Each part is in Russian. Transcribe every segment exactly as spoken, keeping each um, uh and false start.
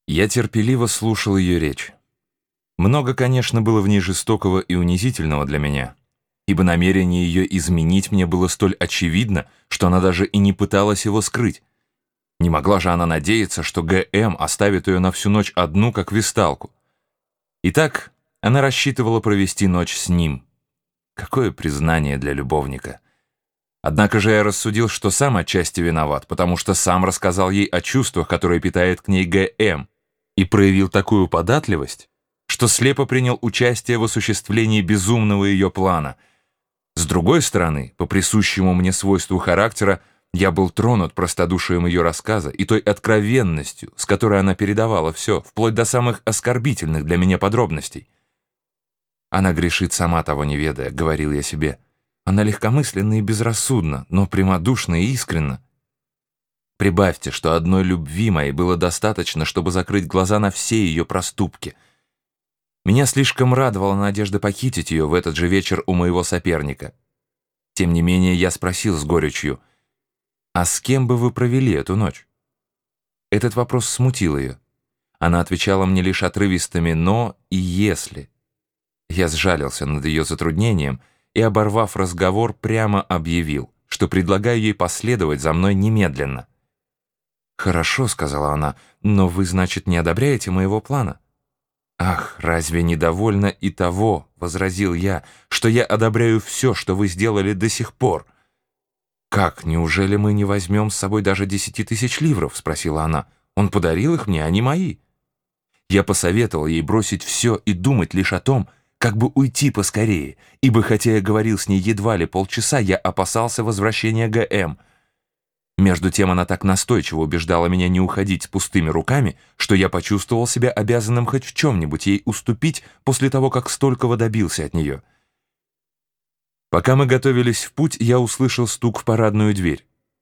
Я терпеливо слушал ее речь. Много, конечно, было в ней жестокого и унизительного для меня, ибо намерение ее изменить мне было столь очевидно, что она даже и не пыталась его скрыть. Не могла же она надеяться, что ГМ оставит ее на всю ночь одну, как висталку. Итак, она рассчитывала провести ночь с ним. Какое признание для любовника! Однако же я рассудил, что сам отчасти виноват, потому что сам рассказал ей о чувствах, которые питает к ней ГМ, и проявил такую податливость, что слепо принял участие в осуществлении безумного ее плана. С другой стороны, по присущему мне свойству характера, я был тронут простодушием ее рассказа и той откровенностью, с которой она передавала все, вплоть до самых оскорбительных для меня подробностей. «Она грешит, сама того не ведая», — говорил я себе. «Она легкомысленна и безрассудна, но прямодушна и искренна». Прибавьте, что одной любви моей было достаточно, чтобы закрыть глаза на все ее проступки. Меня слишком радовала надежда похитить ее в этот же вечер у моего соперника. Тем не менее, я спросил с горечью: «А с кем бы вы провели эту ночь?» Этот вопрос смутил ее. Она отвечала мне лишь отрывистыми «но» и «если». Я сжалился над ее затруднением и, оборвав разговор, прямо объявил, что предлагаю ей последовать за мной немедленно. «Хорошо», — сказала она, — «но вы, значит, не одобряете моего плана?» «Ах, разве недовольно и того, — возразил я, — что я одобряю все, что вы сделали до сих пор?» «Как, неужели мы не возьмем с собой даже десяти тысяч ливров?» — спросила она. «Он подарил их мне, они мои». Я посоветовал ей бросить все и думать лишь о том, как бы уйти поскорее, ибо, хотя я говорил с ней едва ли полчаса, я опасался возвращения ГМ. Между тем она так настойчиво убеждала меня не уходить с пустыми руками, что я почувствовал себя обязанным хоть в чем-нибудь ей уступить после того, как столького добился от нее. Пока мы готовились в путь, я услышал стук в парадную дверь.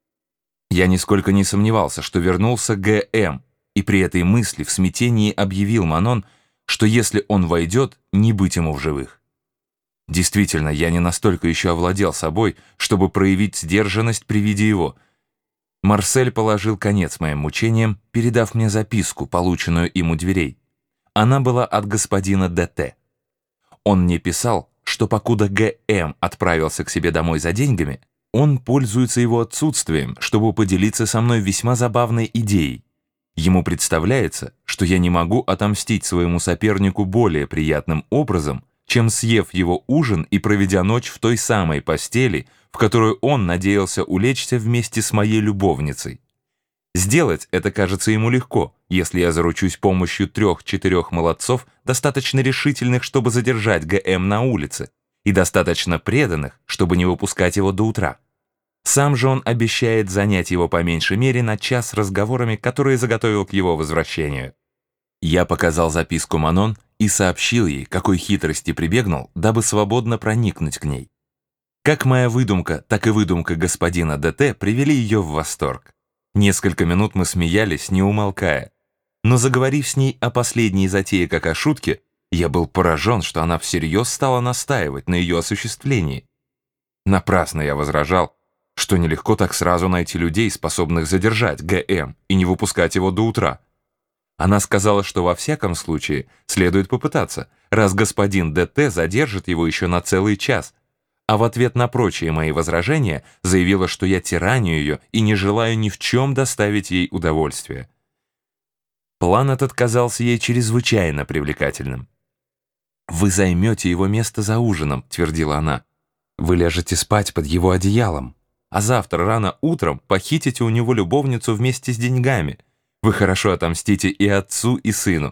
Я нисколько не сомневался, что вернулся ГМ, и при этой мысли в смятении объявил Манон, что если он войдет, не быть ему в живых. Действительно, я не настолько еще овладел собой, чтобы проявить сдержанность при виде его. Марсель положил конец моим мучениям, передав мне записку, полученную им у дверей. Она была от господина ДТ. Он мне писал, что покуда ГМ отправился к себе домой за деньгами, он пользуется его отсутствием, чтобы поделиться со мной весьма забавной идеей. Ему представляется, что я не могу отомстить своему сопернику более приятным образом, чем съев его ужин и проведя ночь в той самой постели, в которую он надеялся улечься вместе с моей любовницей. Сделать это кажется ему легко, если я заручусь помощью трех-четырех молодцов, достаточно решительных, чтобы задержать ГМ на улице, и достаточно преданных, чтобы не выпускать его до утра. Сам же он обещает занять его по меньшей мере на час разговорами, которые заготовил к его возвращению. Я показал записку Манон и сообщил ей, какой хитрости прибегнул, дабы свободно проникнуть к ней. Как моя выдумка, так и выдумка господина ДТ привели ее в восторг. Несколько минут мы смеялись, не умолкая. Но заговорив с ней о последней затее как о шутке, я был поражен, что она всерьез стала настаивать на ее осуществлении. Напрасно я возражал, что нелегко так сразу найти людей, способных задержать ГМ и не выпускать его до утра. Она сказала, что во всяком случае следует попытаться, раз господин ДТ задержит его еще на целый час, а в ответ на прочие мои возражения заявила, что я тираню ее и не желаю ни в чем доставить ей удовольствие. План этот казался ей чрезвычайно привлекательным. «Вы займете его место за ужином», — твердила она. «Вы ляжете спать под его одеялом, а завтра рано утром похитите у него любовницу вместе с деньгами. Вы хорошо отомстите и отцу, и сыну».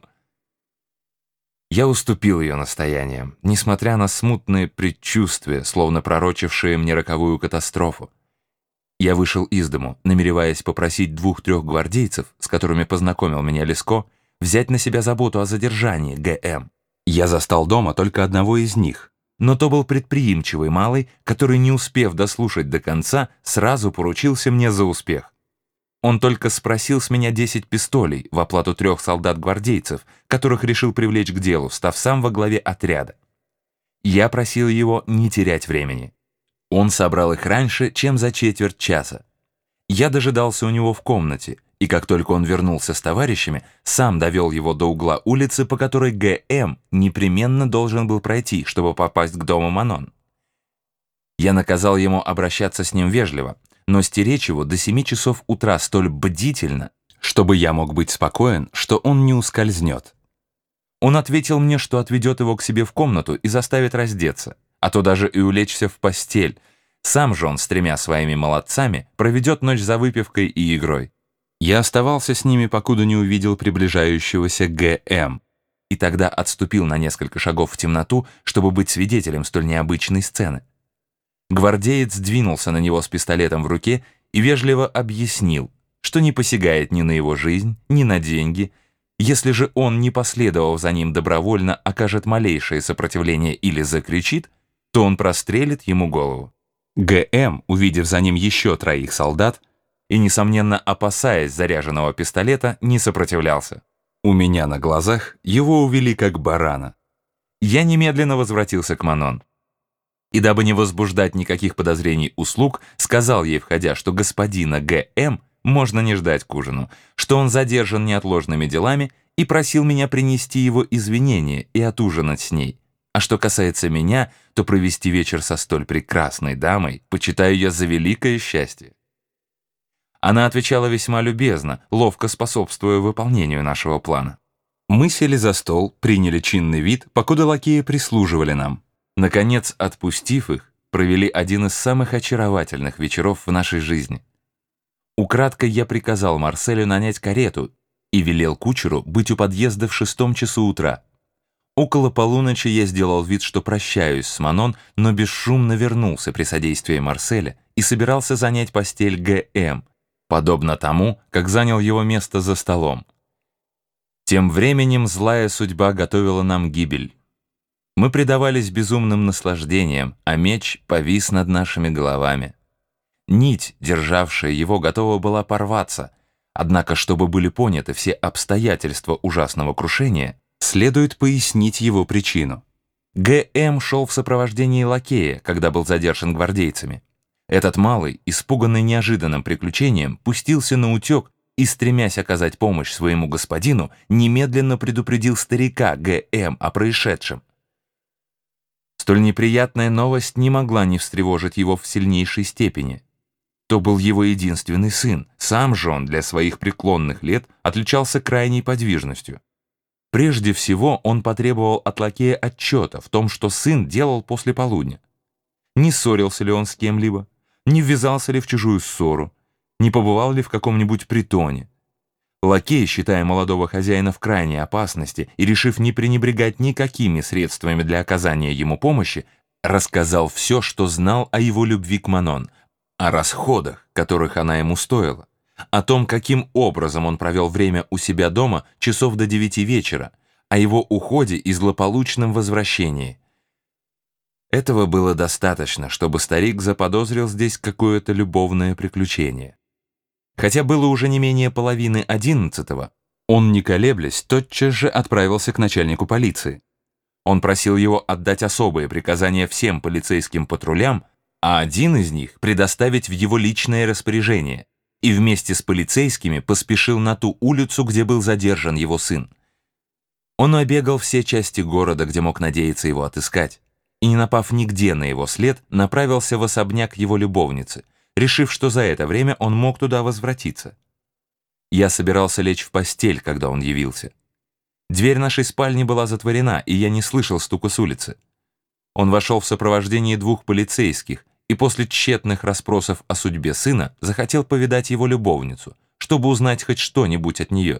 Я уступил ее настояниям, несмотря на смутные предчувствия, словно пророчившие мне роковую катастрофу. Я вышел из дому, намереваясь попросить двух-трех гвардейцев, с которыми познакомил меня Леско, взять на себя заботу о задержании ГМ. Я застал дома только одного из них, но то был предприимчивый малый, который, не успев дослушать до конца, сразу поручился мне за успех. Он только спросил с меня десять пистолей в оплату трех солдат-гвардейцев, которых решил привлечь к делу, став сам во главе отряда. Я просил его не терять времени. Он собрал их раньше, чем за четверть часа. Я дожидался у него в комнате, и как только он вернулся с товарищами, сам довел его до угла улицы, по которой ГМ непременно должен был пройти, чтобы попасть к дому Манон. Я наказал ему обращаться с ним вежливо, но стеречь его до семи часов утра столь бдительно, чтобы я мог быть спокоен, что он не ускользнет. Он ответил мне, что отведет его к себе в комнату и заставит раздеться, а то даже и улечься в постель. Сам же он с тремя своими молодцами проведет ночь за выпивкой и игрой. Я оставался с ними, покуда не увидел приближающегося ГМ, и тогда отступил на несколько шагов в темноту, чтобы быть свидетелем столь необычной сцены. Гвардеец двинулся на него с пистолетом в руке и вежливо объяснил, что не посягает ни на его жизнь, ни на деньги. Если же он, не последовав за ним добровольно, окажет малейшее сопротивление или закричит, то он прострелит ему голову. ГМ, увидев за ним еще троих солдат и, несомненно, опасаясь заряженного пистолета, не сопротивлялся. У меня на глазах его увели как барана. Я немедленно возвратился к Манон. И дабы не возбуждать никаких подозрений у слуг, сказал ей, входя, что господина ГМ можно не ждать к ужину, что он задержан неотложными делами, и просил меня принести его извинения и отужинать с ней. А что касается меня, то провести вечер со столь прекрасной дамой почитаю я за великое счастье. Она отвечала весьма любезно, ловко способствуя выполнению нашего плана. Мы сели за стол, приняли чинный вид, покуда лакеи прислуживали нам. Наконец, отпустив их, провели один из самых очаровательных вечеров в нашей жизни. Украдкой я приказал Марселю нанять карету и велел кучеру быть у подъезда в шестом часу утра. Около полуночи я сделал вид, что прощаюсь с Манон, но бесшумно вернулся при содействии Марселя и собирался занять постель ГМ, подобно тому, как занял его место за столом. Тем временем злая судьба готовила нам гибель. Мы предавались безумным наслаждениям, а меч повис над нашими головами. Нить, державшая его, готова была порваться, однако, чтобы были поняты все обстоятельства ужасного крушения, следует пояснить его причину. ГМ шел в сопровождении лакея, когда был задержан гвардейцами. Этот малый, испуганный неожиданным приключением, пустился на утек и, стремясь оказать помощь своему господину, немедленно предупредил старика ГМ о происшедшем. Столь неприятная новость не могла не встревожить его в сильнейшей степени. То был его единственный сын, сам же он для своих преклонных лет отличался крайней подвижностью. Прежде всего он потребовал от лакея отчета в том, что сын делал после полудня. Не ссорился ли он с кем-либо, не ввязался ли в чужую ссору, не побывал ли в каком-нибудь притоне. Лакей, считая молодого хозяина в крайней опасности и решив не пренебрегать никакими средствами для оказания ему помощи, рассказал все, что знал о его любви к Манон, о расходах, которых она ему стоила, о том, каким образом он провел время у себя дома часов до девяти вечера, о его уходе и злополучном возвращении. Этого было достаточно, чтобы старик заподозрил здесь какое-то любовное приключение. Хотя было уже не менее половины одиннадцатого, он, не колеблясь, тотчас же отправился к начальнику полиции. Он просил его отдать особые приказания всем полицейским патрулям, а один из них предоставить в его личное распоряжение, и вместе с полицейскими поспешил на ту улицу, где был задержан его сын. Он обегал все части города, где мог надеяться его отыскать, и, не напав нигде на его след, направился в особняк его любовницы, решив, что за это время он мог туда возвратиться. Я собирался лечь в постель, когда он явился. Дверь нашей спальни была затворена, и я не слышал стука с улицы. Он вошел в сопровождении двух полицейских и после тщетных расспросов о судьбе сына захотел повидать его любовницу, чтобы узнать хоть что-нибудь от нее.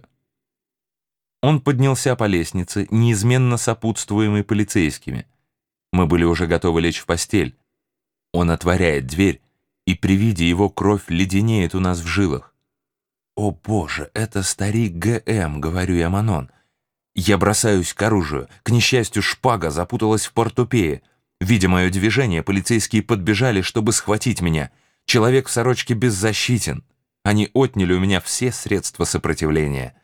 Он поднялся по лестнице, неизменно сопутствуемый полицейскими. Мы были уже готовы лечь в постель. Он отворяет дверь, и при виде его кровь леденеет у нас в жилах. «О боже, это старик ГМ», — говорю я Манон. Я бросаюсь к оружию. К несчастью, шпага запуталась в портупее. Видя мое движение, полицейские подбежали, чтобы схватить меня. Человек в сорочке беззащитен. Они отняли у меня все средства сопротивления.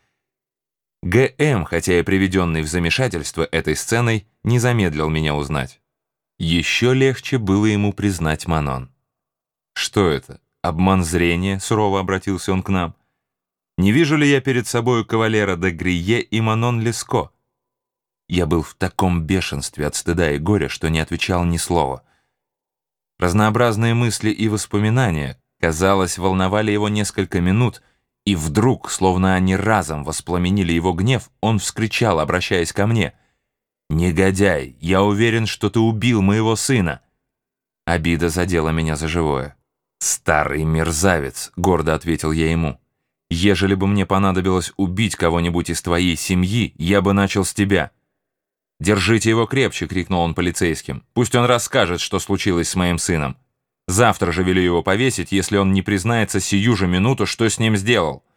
ГМ, хотя и приведенный в замешательство этой сценой, не замедлил меня узнать. Еще легче было ему признать Манон. «Что это? Обман зрения?» — сурово обратился он к нам. Не вижу ли я перед собою кавалера де Грие и Манон Леско? Я был в таком бешенстве от стыда и горя, что не отвечал ни слова. Разнообразные мысли и воспоминания, казалось, волновали его несколько минут, и вдруг, словно они разом воспламенили его гнев, он вскричал, обращаясь ко мне: «Негодяй, я уверен, что ты убил моего сына!» Обида задела меня за живое. «Старый мерзавец», — гордо ответил я ему, — «ежели бы мне понадобилось убить кого-нибудь из твоей семьи, я бы начал с тебя». «Держите его крепче!» — крикнул он полицейским. «Пусть он расскажет, что случилось с моим сыном. Завтра же велю его повесить, если он не признается сию же минуту, что с ним сделал».